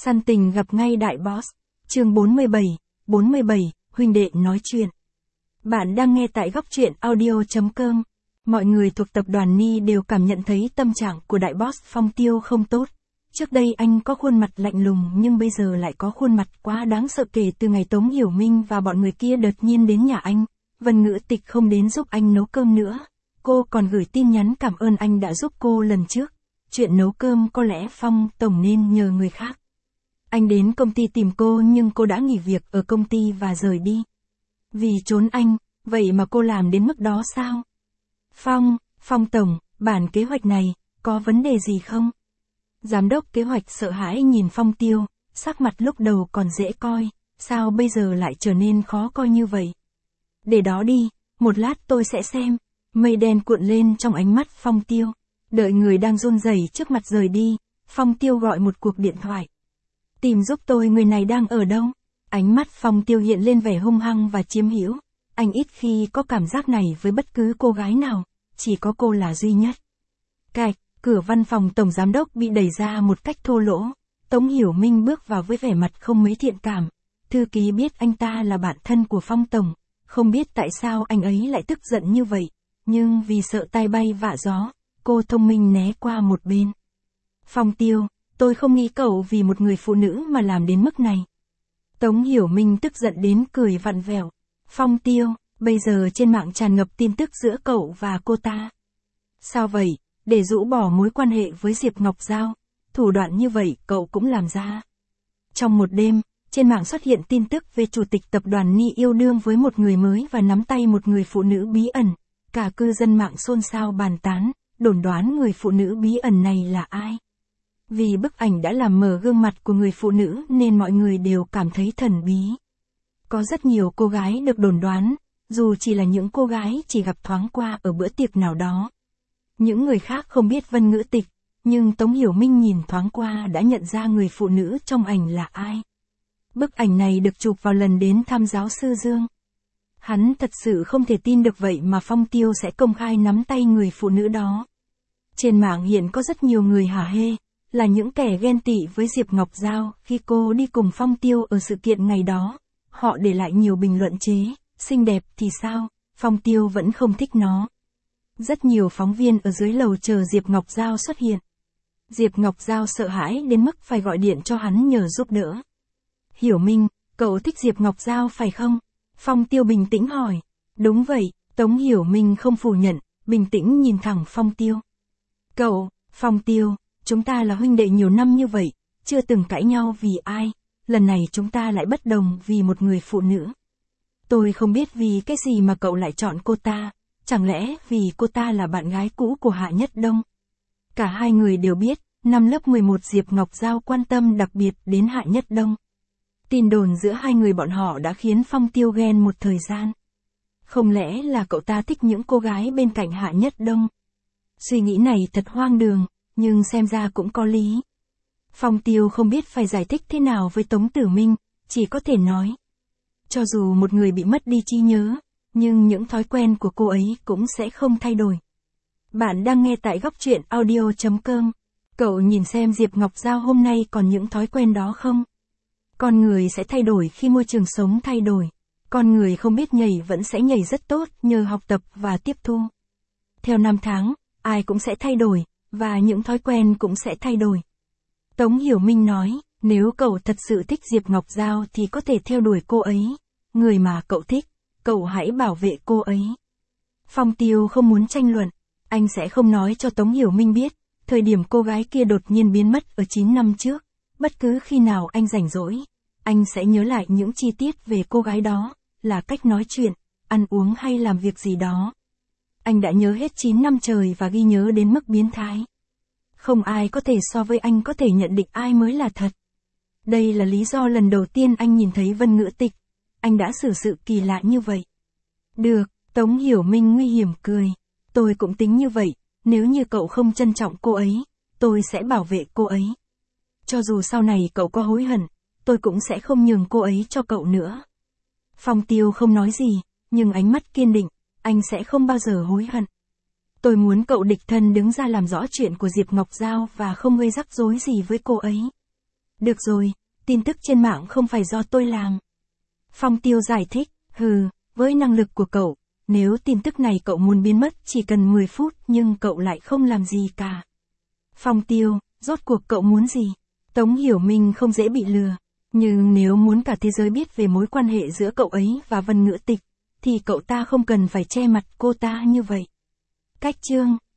Săn tình gặp ngay đại boss. Chương 47, huynh đệ nói chuyện. Bạn đang nghe tại góc truyện audio.com. Mọi người thuộc tập đoàn Ni đều cảm nhận thấy tâm trạng của đại boss Phong Tiêu không tốt. Trước đây anh có khuôn mặt lạnh lùng nhưng bây giờ lại có khuôn mặt quá đáng sợ kể từ ngày Tống Hiểu Minh và bọn người kia đột nhiên đến nhà anh. Vân Ngữ Tịch không đến giúp anh nấu cơm nữa. Cô còn gửi tin nhắn cảm ơn anh đã giúp cô lần trước. Chuyện nấu cơm có lẽ Phong Tổng nên nhờ người khác. Anh đến công ty tìm cô nhưng cô đã nghỉ việc ở công ty và rời đi. Vì trốn anh, vậy mà cô làm đến mức đó sao? Phong Tổng, bản kế hoạch này, có vấn đề gì không? Giám đốc kế hoạch sợ hãi nhìn Phong Tiêu, sắc mặt lúc đầu còn dễ coi, sao bây giờ lại trở nên khó coi như vậy? Để đó đi, một lát tôi sẽ xem. Mây đen cuộn lên trong ánh mắt Phong Tiêu. Đợi người đang run rẩy trước mặt rời đi, Phong Tiêu gọi một cuộc điện thoại. Tìm giúp tôi người này đang ở đâu? Ánh mắt Phong Tiêu hiện lên vẻ hung hăng và chiếm hữu. Anh ít khi có cảm giác này với bất cứ cô gái nào, chỉ có cô là duy nhất. Cạch, cửa văn phòng tổng giám đốc bị đẩy ra một cách thô lỗ. Tống Hiểu Minh bước vào với vẻ mặt không mấy thiện cảm. Thư ký biết anh ta là bạn thân của Phong Tổng, không biết tại sao anh ấy lại tức giận như vậy, nhưng vì sợ tai bay vạ gió, cô thông minh né qua một bên. Phong Tiêu, tôi không nghĩ cậu vì một người phụ nữ mà làm đến mức này. Tống Hiểu Minh tức giận đến cười vặn vẹo. Phong Tiêu, bây giờ trên mạng tràn ngập tin tức giữa cậu và cô ta. Sao vậy, để rũ bỏ mối quan hệ với Diệp Ngọc Giao, thủ đoạn như vậy cậu cũng làm ra. Trong một đêm, trên mạng xuất hiện tin tức về chủ tịch tập đoàn Ni yêu đương với một người mới và nắm tay một người phụ nữ bí ẩn. Cả cư dân mạng xôn xao bàn tán, đồn đoán người phụ nữ bí ẩn này là ai. Vì bức ảnh đã làm mờ gương mặt của người phụ nữ nên mọi người đều cảm thấy thần bí. Có rất nhiều cô gái được đồn đoán, dù chỉ là những cô gái chỉ gặp thoáng qua ở bữa tiệc nào đó. Những người khác không biết Vân Ngữ Tịch, nhưng Tống Hiểu Minh nhìn thoáng qua đã nhận ra người phụ nữ trong ảnh là ai. Bức ảnh này được chụp vào lần đến thăm giáo sư Dương. Hắn thật sự không thể tin được vậy mà Phong Tiêu sẽ công khai nắm tay người phụ nữ đó. Trên mạng hiện có rất nhiều người hả hê, là những kẻ ghen tị với Diệp Ngọc Giao khi cô đi cùng Phong Tiêu ở sự kiện ngày đó. Họ để lại nhiều bình luận chế, xinh đẹp thì sao, Phong Tiêu vẫn không thích nó. Rất nhiều phóng viên ở dưới lầu chờ Diệp Ngọc Giao xuất hiện. Diệp Ngọc Giao sợ hãi đến mức phải gọi điện cho hắn nhờ giúp đỡ. Hiểu Minh, cậu thích Diệp Ngọc Giao phải không? Phong Tiêu bình tĩnh hỏi. Đúng vậy, Tống Hiểu Minh không phủ nhận, bình tĩnh nhìn thẳng Phong Tiêu. Cậu, Phong Tiêu, chúng ta là huynh đệ nhiều năm như vậy, chưa từng cãi nhau vì ai, lần này chúng ta lại bất đồng vì một người phụ nữ. Tôi không biết vì cái gì mà cậu lại chọn cô ta, chẳng lẽ vì cô ta là bạn gái cũ của Hạ Nhất Đông? Cả hai người đều biết, năm lớp 11 Diệp Ngọc Giao quan tâm đặc biệt đến Hạ Nhất Đông. Tin đồn giữa hai người bọn họ đã khiến Phong Tiêu ghen một thời gian. Không lẽ là cậu ta thích những cô gái bên cạnh Hạ Nhất Đông? Suy nghĩ này thật hoang đường, nhưng xem ra cũng có lý. Phong Tiêu không biết phải giải thích thế nào với Tống Tử Minh, chỉ có thể nói. Cho dù một người bị mất đi trí nhớ, nhưng những thói quen của cô ấy cũng sẽ không thay đổi. Bạn đang nghe tại góc truyện audio.com. Cậu nhìn xem Diệp Ngọc Giao hôm nay còn những thói quen đó không? Con người sẽ thay đổi khi môi trường sống thay đổi. Con người không biết nhảy vẫn sẽ nhảy rất tốt nhờ học tập và tiếp thu. Theo năm tháng, ai cũng sẽ thay đổi, và những thói quen cũng sẽ thay đổi. Tống Hiểu Minh nói, nếu cậu thật sự thích Diệp Ngọc Giao thì có thể theo đuổi cô ấy. Người mà cậu thích, cậu hãy bảo vệ cô ấy. Phong Tiêu không muốn tranh luận, anh sẽ không nói cho Tống Hiểu Minh biết, thời điểm cô gái kia đột nhiên biến mất ở 9 năm trước. Bất cứ khi nào anh rảnh rỗi, anh sẽ nhớ lại những chi tiết về cô gái đó, là cách nói chuyện, ăn uống hay làm việc gì đó. Anh đã nhớ hết 9 năm trời và ghi nhớ đến mức biến thái. Không ai có thể so với anh có thể nhận định ai mới là thật. Đây là lý do lần đầu tiên anh nhìn thấy Vân Ngữ Tịch. Anh đã xử sự kỳ lạ như vậy. Được, Tống Hiểu Minh nguy hiểm cười. Tôi cũng tính như vậy, nếu như cậu không trân trọng cô ấy, tôi sẽ bảo vệ cô ấy. Cho dù sau này cậu có hối hận, tôi cũng sẽ không nhường cô ấy cho cậu nữa. Phong Tiêu không nói gì, nhưng ánh mắt kiên định, anh sẽ không bao giờ hối hận. Tôi muốn cậu đích thân đứng ra làm rõ chuyện của Diệp Ngọc Giao và không gây rắc rối gì với cô ấy. Được rồi, tin tức trên mạng không phải do tôi làm. Phong Tiêu giải thích, với năng lực của cậu, nếu tin tức này cậu muốn biến mất chỉ cần 10 phút nhưng cậu lại không làm gì cả. Phong Tiêu, rốt cuộc cậu muốn gì? Tống Hiểu Minh không dễ bị lừa. Nhưng nếu muốn cả thế giới biết về mối quan hệ giữa cậu ấy và Vân Ngữ Tịch, thì cậu ta không cần phải che mặt cô ta như vậy. Cách chương